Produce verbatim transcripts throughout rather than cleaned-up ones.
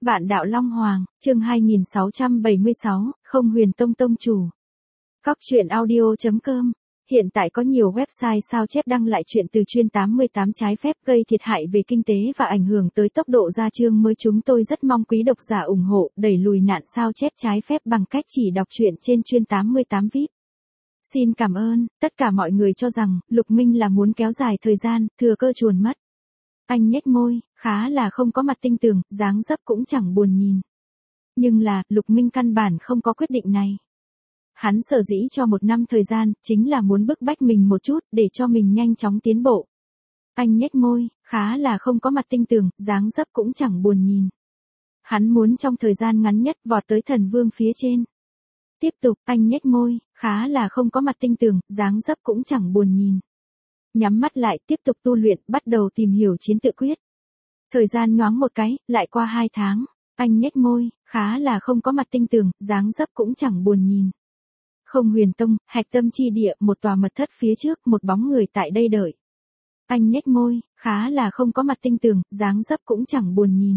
Vạn đạo Long Hoàng, chương hai nghìn sáu trăm bảy mươi sáu, không huyền tông tông chủ. Cóc truyện audio chấm com. Hiện tại có nhiều website sao chép đăng lại chuyện từ chuyên tám mươi tám trái phép gây thiệt hại về kinh tế và ảnh hưởng tới tốc độ ra chương mới. Chúng tôi rất mong quý độc giả ủng hộ đẩy lùi nạn sao chép trái phép bằng cách chỉ đọc truyện trên chuyên tám mươi tám vê i pê. Xin cảm ơn. Tất cả mọi người cho rằng Lục Minh là muốn kéo dài thời gian, thừa cơ chuồn mất. Anh nhếch môi, khá là không có mặt tinh tường, dáng dấp cũng chẳng buồn nhìn. Nhưng là, Lục Minh căn bản không có quyết định này. Hắn sở dĩ cho một năm thời gian, chính là muốn bức bách mình một chút, để cho mình nhanh chóng tiến bộ. Anh nhếch môi, khá là không có mặt tinh tường, dáng dấp cũng chẳng buồn nhìn. Hắn muốn trong thời gian ngắn nhất vọt tới thần vương phía trên. Tiếp tục, anh nhếch môi, khá là không có mặt tinh tường, dáng dấp cũng chẳng buồn nhìn. Nhắm mắt lại, tiếp tục tu luyện, bắt đầu tìm hiểu chiến tự quyết. Thời gian nhoáng một cái, lại qua hai tháng. Anh nhếch môi, khá là không có mặt tinh tường, dáng dấp cũng chẳng buồn nhìn. Không huyền tông, hạch tâm chi địa, một tòa mật thất phía trước, một bóng người tại đây đợi. Anh nhếch môi, khá là không có mặt tinh tường, dáng dấp cũng chẳng buồn nhìn.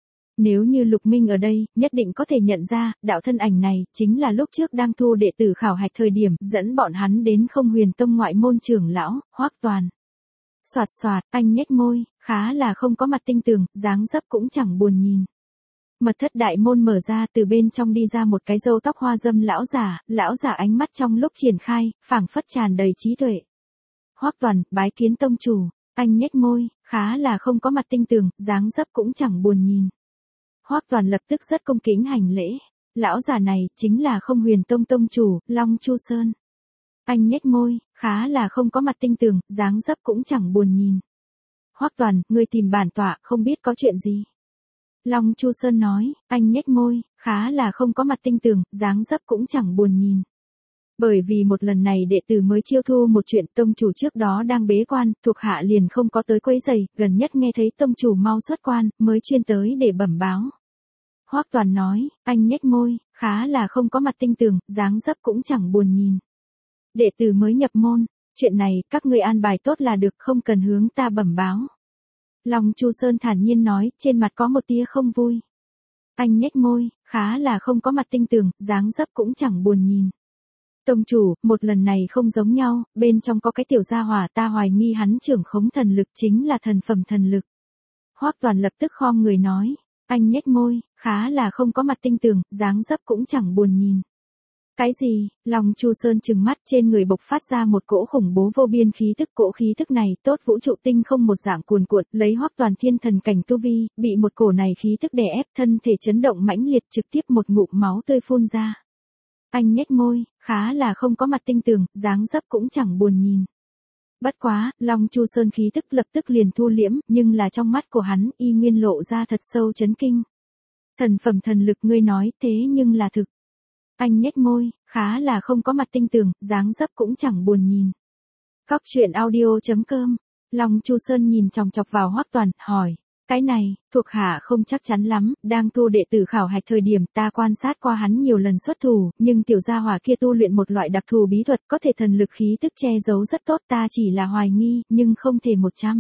Nếu như Lục Minh ở đây, nhất định có thể nhận ra, đạo thân ảnh này, chính là lúc trước đang thu đệ tử khảo hạch thời điểm, dẫn bọn hắn đến không huyền tông ngoại môn trưởng lão, Hoắc Toàn. Soạt soạt, anh nhếch môi, khá là không có mặt tinh tường, dáng dấp cũng chẳng buồn nhìn. Mật thất đại môn mở ra, từ bên trong đi ra một cái râu tóc hoa dâm lão giả, lão giả ánh mắt trong lúc triển khai, phảng phất tràn đầy trí tuệ. Hoắc Toàn, bái kiến tông chủ. Anh nhếch môi, khá là không có mặt tinh tường, dáng dấp cũng chẳng buồn nhìn. Hoắc Toàn lập tức rất cung kính hành lễ. Lão già này, chính là không huyền tông tông chủ, Long Chu Sơn. Anh nhếch môi, khá là không có mặt tinh tường, dáng dấp cũng chẳng buồn nhìn. Hoắc Toàn, ngươi tìm bản tọa, không biết có chuyện gì. Long Chu Sơn nói, anh nhếch môi, khá là không có mặt tinh tường, dáng dấp cũng chẳng buồn nhìn. Bởi vì một lần này đệ tử mới chiêu thu một chuyện, tông chủ trước đó đang bế quan, thuộc hạ liền không có tới quấy rầy, gần nhất nghe thấy tông chủ mau xuất quan, mới chuyên tới để bẩm báo. Hoắc Toàn nói, anh nhếch môi, khá là không có mặt tinh tường, dáng dấp cũng chẳng buồn nhìn. Đệ tử mới nhập môn, chuyện này các ngươi an bài tốt là được, không cần hướng ta bẩm báo. Long Chu Sơn thản nhiên nói, trên mặt có một tia không vui. Anh nhếch môi, khá là không có mặt tinh tường, dáng dấp cũng chẳng buồn nhìn. Tông chủ, một lần này không giống nhau, bên trong có cái tiểu gia hỏa, ta hoài nghi hắn trưởng khống thần lực chính là thần phẩm thần lực. Hoắc Toàn lập tức khom người nói, anh nhếch môi, khá là không có mặt tinh tường, dáng dấp cũng chẳng buồn nhìn. Cái gì? Long Chu Sơn trừng mắt, trên người bộc phát ra một cỗ khủng bố vô biên khí tức, cỗ khí tức này tốt vũ trụ tinh không một dạng cuồn cuộn, lấy Hoắc Toàn thiên thần cảnh tu vi, bị một cổ này khí tức đè ép, thân thể chấn động mãnh liệt, trực tiếp một ngụm máu tươi phun ra. Anh nhếch môi, khá là không có mặt tinh tường, dáng dấp cũng chẳng buồn nhìn. Bất quá, Long Chu Sơn khí tức lập tức liền thu liễm, nhưng là trong mắt của hắn, y nguyên lộ ra thật sâu chấn kinh. Thần phẩm thần lực ngươi nói, thế nhưng là thực. Anh nhếch môi, khá là không có mặt tinh tường, dáng dấp cũng chẳng buồn nhìn. Cóc truyện audio chấm com. Long Chu Sơn nhìn chòng chọc vào Hoắc Toàn, hỏi, cái này, thuộc hạ không chắc chắn lắm, đang tu đệ tử khảo hạch thời điểm ta quan sát qua hắn nhiều lần xuất thủ, nhưng tiểu gia hỏa kia tu luyện một loại đặc thù bí thuật, có thể thần lực khí tức che giấu rất tốt, ta chỉ là hoài nghi, nhưng không thể một trăm.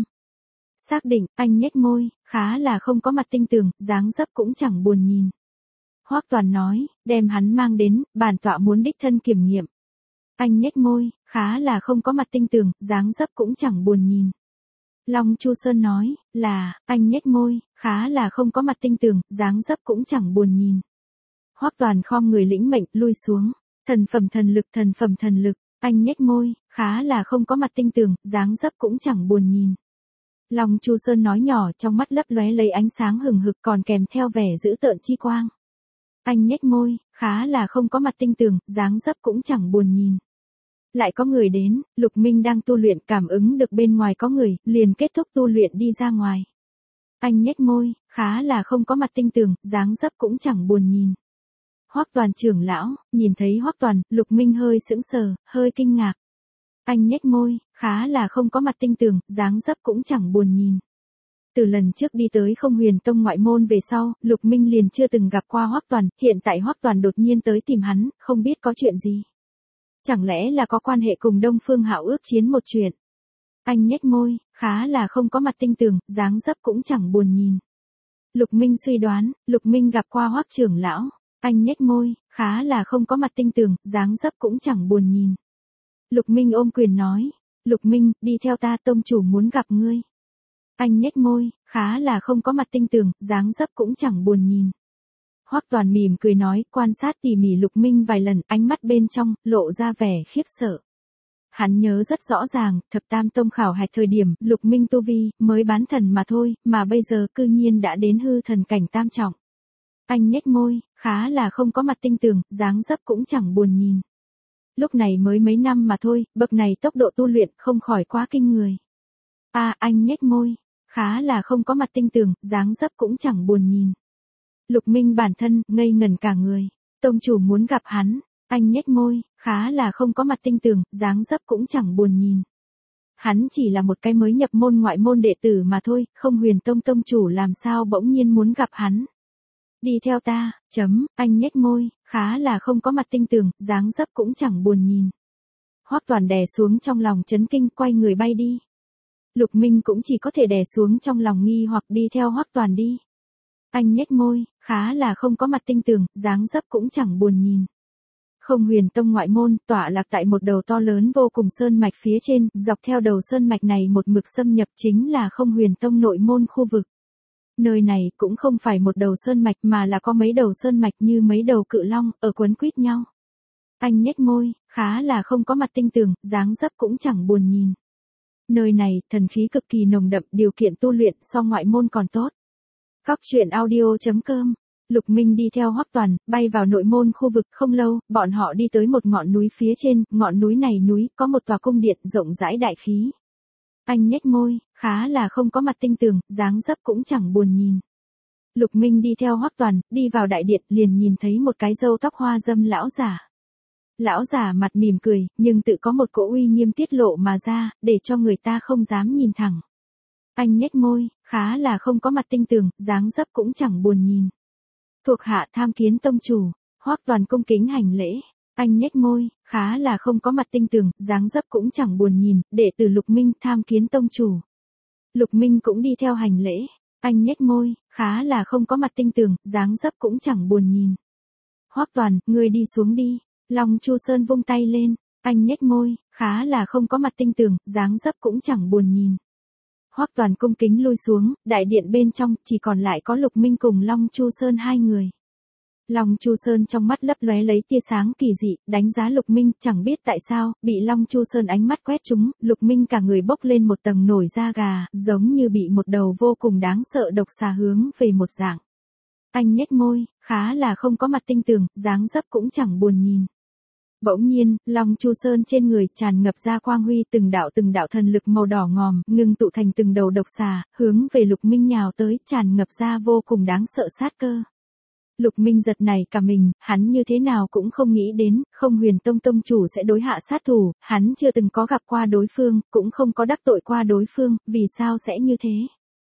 Xác định, anh nhếch môi, khá là không có mặt tinh tường, dáng dấp cũng chẳng buồn nhìn. Hoắc Toàn nói, đem hắn mang đến, bản tọa muốn đích thân kiểm nghiệm. Anh nhếch môi, khá là không có mặt tinh tường, dáng dấp cũng chẳng buồn nhìn. Long Chu Sơn nói, là, anh nhếch môi, khá là không có mặt tinh tường, dáng dấp cũng chẳng buồn nhìn. Hoắc Toàn khom người lĩnh mệnh, lui xuống. Thần phẩm thần lực, thần phẩm thần lực, anh nhếch môi, khá là không có mặt tinh tường, dáng dấp cũng chẳng buồn nhìn. Long Chu Sơn nói nhỏ, trong mắt lấp lóe lấy ánh sáng hừng hực, còn kèm theo vẻ dữ tợn chi quang. Anh nhếch môi, khá là không có mặt tinh tường, dáng dấp cũng chẳng buồn nhìn. Lại có người đến, Lục Minh đang tu luyện, cảm ứng được bên ngoài có người, liền kết thúc tu luyện đi ra ngoài. Anh nhếch môi, khá là không có mặt tinh tường, dáng dấp cũng chẳng buồn nhìn. Hoắc Toàn trưởng lão, nhìn thấy Hoắc Toàn, Lục Minh hơi sững sờ, hơi kinh ngạc. Anh nhếch môi, khá là không có mặt tinh tường, dáng dấp cũng chẳng buồn nhìn. Từ lần trước đi tới không huyền tông ngoại môn về sau, Lục Minh liền chưa từng gặp qua Hoắc Toàn, hiện tại Hoắc Toàn đột nhiên tới tìm hắn, không biết có chuyện gì. Chẳng lẽ là có quan hệ cùng Đông Phương Hạo ước chiến một chuyện. Anh nhếch môi, khá là không có mặt tinh tường, dáng dấp cũng chẳng buồn nhìn. Lục Minh suy đoán, Lục Minh gặp qua Hoắc trưởng lão, anh nhếch môi, khá là không có mặt tinh tường, dáng dấp cũng chẳng buồn nhìn. Lục Minh ôm quyền nói, Lục Minh, đi theo ta, tông chủ muốn gặp ngươi. Anh nhếch môi, khá là không có mặt tinh tường, dáng dấp cũng chẳng buồn nhìn. Hoắc Toàn mỉm cười nói, quan sát tỉ mỉ Lục Minh vài lần, ánh mắt bên trong, lộ ra vẻ khiếp sợ. Hắn nhớ rất rõ ràng, thập tam tông khảo hạch thời điểm, Lục Minh tu vi, mới bán thần mà thôi, mà bây giờ cư nhiên đã đến hư thần cảnh tam trọng. Anh nhếch môi, khá là không có mặt tinh tường, dáng dấp cũng chẳng buồn nhìn. Lúc này mới mấy năm mà thôi, bậc này tốc độ tu luyện không khỏi quá kinh người. À, anh nhếch môi, khá là không có mặt tinh tường, dáng dấp cũng chẳng buồn nhìn. Lục Minh bản thân, ngây ngẩn cả người. Tông chủ muốn gặp hắn. Anh nhếch môi, khá là không có mặt tinh tường, dáng dấp cũng chẳng buồn nhìn. Hắn chỉ là một cái mới nhập môn ngoại môn đệ tử mà thôi, không Huyền Tông tông chủ làm sao bỗng nhiên muốn gặp hắn. Đi theo ta, chấm, anh nhếch môi, khá là không có mặt tinh tường, dáng dấp cũng chẳng buồn nhìn. Hoắc Toàn đè xuống trong lòng chấn kinh, quay người bay đi. Lục Minh cũng chỉ có thể đè xuống trong lòng nghi hoặc đi theo Hoắc Toàn đi. Anh nhếch môi, khá là không có mặt tinh tường, dáng dấp cũng chẳng buồn nhìn. Không Huyền Tông ngoại môn, tọa lạc tại một đầu to lớn vô cùng sơn mạch phía trên, dọc theo đầu sơn mạch này một mực xâm nhập chính là Không Huyền Tông nội môn khu vực. Nơi này cũng không phải một đầu sơn mạch mà là có mấy đầu sơn mạch như mấy đầu cự long, ở quấn quýt nhau. Anh nhếch môi, khá là không có mặt tinh tường, dáng dấp cũng chẳng buồn nhìn. Nơi này, thần khí cực kỳ nồng đậm, điều kiện tu luyện so ngoại môn còn tốt. Cóc truyện audio chấm com. Lục Minh đi theo Hoắc Toàn, bay vào nội môn khu vực, không lâu, bọn họ đi tới một ngọn núi phía trên, ngọn núi này núi, có một tòa cung điện rộng rãi đại khí. Anh nhếch môi, khá là không có mặt tinh tường, dáng dấp cũng chẳng buồn nhìn. Lục Minh đi theo Hoắc Toàn, đi vào đại điện, liền nhìn thấy một cái râu tóc hoa dâm lão giả. Lão giả mặt mỉm cười, nhưng tự có một cỗ uy nghiêm tiết lộ mà ra, để cho người ta không dám nhìn thẳng. Anh nhếch môi, khá là không có mặt tinh tường, dáng dấp cũng chẳng buồn nhìn. Thuộc hạ tham kiến tông chủ. Hoắc Toàn cung kính hành lễ. Anh nhếch môi, khá là không có mặt tinh tường, dáng dấp cũng chẳng buồn nhìn, đệ tử Lục Minh tham kiến tông chủ. Lục Minh cũng đi theo hành lễ. Anh nhếch môi, khá là không có mặt tinh tường, dáng dấp cũng chẳng buồn nhìn. Hoắc Toàn, ngươi đi xuống đi. Long Chu Sơn vung tay lên. Anh nhếch môi, khá là không có mặt tinh tường, dáng dấp cũng chẳng buồn nhìn. Hoắc Toàn cung kính lui xuống, đại điện bên trong chỉ còn lại có Lục Minh cùng Long Chu Sơn hai người. Long Chu Sơn trong mắt lấp lóe lấy tia sáng kỳ dị, đánh giá Lục Minh, chẳng biết tại sao, bị Long Chu Sơn ánh mắt quét trúng, Lục Minh cả người bốc lên một tầng nổi da gà, giống như bị một đầu vô cùng đáng sợ độc xà hướng về một dạng. Anh nhếch môi, khá là không có mặt tinh tường, dáng dấp cũng chẳng buồn nhìn. Bỗng nhiên, Long Chu Sơn trên người tràn ngập ra quang huy, từng đạo từng đạo thần lực màu đỏ ngòm, ngưng tụ thành từng đầu độc xà, hướng về Lục Minh nhào tới, tràn ngập ra vô cùng đáng sợ sát cơ. Lục Minh giật nảy cả mình, hắn như thế nào cũng không nghĩ đến, Không Huyền Tông tông chủ sẽ đối hạ sát thủ, hắn chưa từng có gặp qua đối phương, cũng không có đắc tội qua đối phương, vì sao sẽ như thế?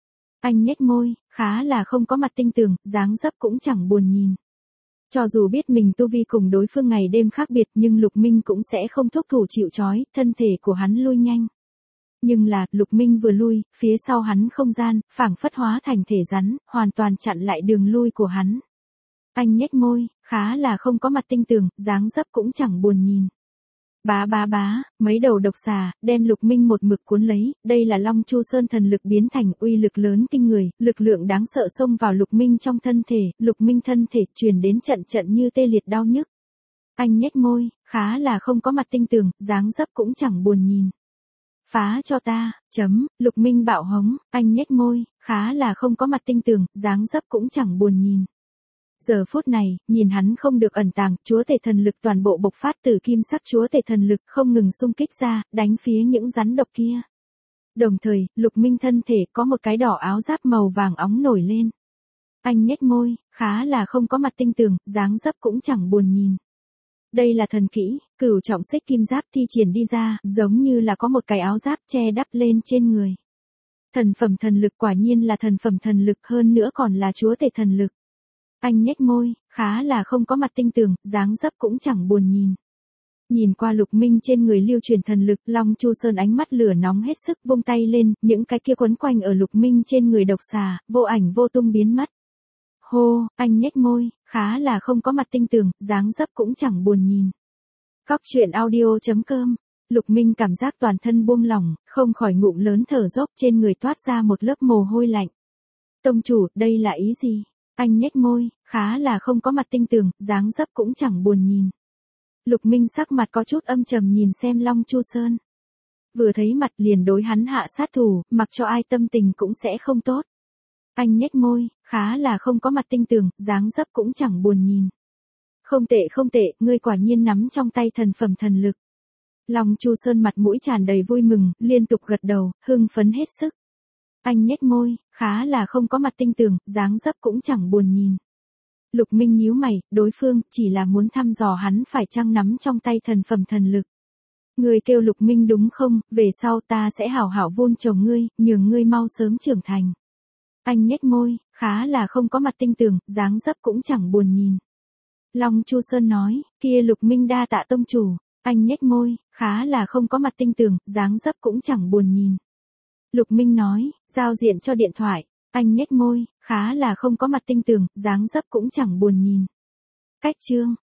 Anh nhếch môi, khá là không có mặt tinh tường, dáng dấp cũng chẳng buồn nhìn. Cho dù biết mình tu vi cùng đối phương ngày đêm khác biệt nhưng Lục Minh cũng sẽ không thúc thủ chịu trói, thân thể của hắn lui nhanh. Nhưng là, Lục Minh vừa lui, phía sau hắn không gian, phảng phất hóa thành thể rắn, hoàn toàn chặn lại đường lui của hắn. Anh nhếch môi, khá là không có mặt tinh tường, dáng dấp cũng chẳng buồn nhìn. Bá bá bá, mấy đầu độc xà, đem Lục Minh một mực cuốn lấy, đây là Long Chu Sơn thần lực biến thành uy lực lớn kinh người, lực lượng đáng sợ xông vào Lục Minh trong thân thể, Lục Minh thân thể truyền đến trận trận như tê liệt đau nhức. Anh nhếch môi, khá là không có mặt tinh tường, dáng dấp cũng chẳng buồn nhìn. Phá cho ta, chấm, Lục Minh bạo hống, anh nhếch môi, khá là không có mặt tinh tường, dáng dấp cũng chẳng buồn nhìn. Giờ phút này, nhìn hắn không được ẩn tàng, chúa tể thần lực toàn bộ bộc phát từ kim sắc chúa tể thần lực không ngừng xung kích ra, đánh phía những rắn độc kia. Đồng thời, Lục Minh thân thể có một cái đỏ áo giáp màu vàng óng nổi lên. Anh nhếch môi, khá là không có mặt tinh tường, dáng dấp cũng chẳng buồn nhìn. Đây là thần kỹ, Cửu Trọng Xích Kim Giáp thi triển đi ra, giống như là có một cái áo giáp che đắp lên trên người. Thần phẩm thần lực quả nhiên là thần phẩm thần lực, hơn nữa còn là chúa tể thần lực. Anh nhếch môi, khá là không có mặt tinh tường, dáng dấp cũng chẳng buồn nhìn. Nhìn qua Lục Minh trên người lưu truyền thần lực, Long Chu Sơn ánh mắt lửa nóng hết sức vung tay lên, những cái kia quấn quanh ở Lục Minh trên người độc xà, vô ảnh vô tung biến mất. Hô, anh nhếch môi, khá là không có mặt tinh tường, dáng dấp cũng chẳng buồn nhìn. Cóc truyện audio.com. Lục Minh cảm giác toàn thân buông lỏng, không khỏi ngụm lớn thở dốc, trên người toát ra một lớp mồ hôi lạnh. Tông chủ, đây là ý gì? Anh nhếch môi, khá là không có mặt tinh tường, dáng dấp cũng chẳng buồn nhìn. Lục Minh sắc mặt có chút âm trầm nhìn xem Long Chu Sơn. Vừa thấy mặt liền đối hắn hạ sát thủ, mặc cho ai tâm tình cũng sẽ không tốt. Anh nhếch môi, khá là không có mặt tinh tường, dáng dấp cũng chẳng buồn nhìn. Không tệ không tệ, ngươi quả nhiên nắm trong tay thần phẩm thần lực. Long Chu Sơn mặt mũi tràn đầy vui mừng, liên tục gật đầu, hưng phấn hết sức. Anh nhếch môi, khá là không có mặt tinh tường, dáng dấp cũng chẳng buồn nhìn. Lục Minh nhíu mày, đối phương chỉ là muốn thăm dò hắn phải chăng nắm trong tay thần phẩm thần lực. Ngươi kêu Lục Minh đúng không, về sau ta sẽ hảo hảo vun trồng ngươi, nhường ngươi mau sớm trưởng thành. Anh nhếch môi, khá là không có mặt tinh tường, dáng dấp cũng chẳng buồn nhìn. Long Chu Sơn nói, kia Lục Minh đa tạ tông chủ. Anh nhếch môi, khá là không có mặt tinh tường, dáng dấp cũng chẳng buồn nhìn. Lục Minh nói, giao diện cho điện thoại. Anh nhếch môi, khá là không có mặt tinh tường, dáng dấp cũng chẳng buồn nhìn. Cách chương.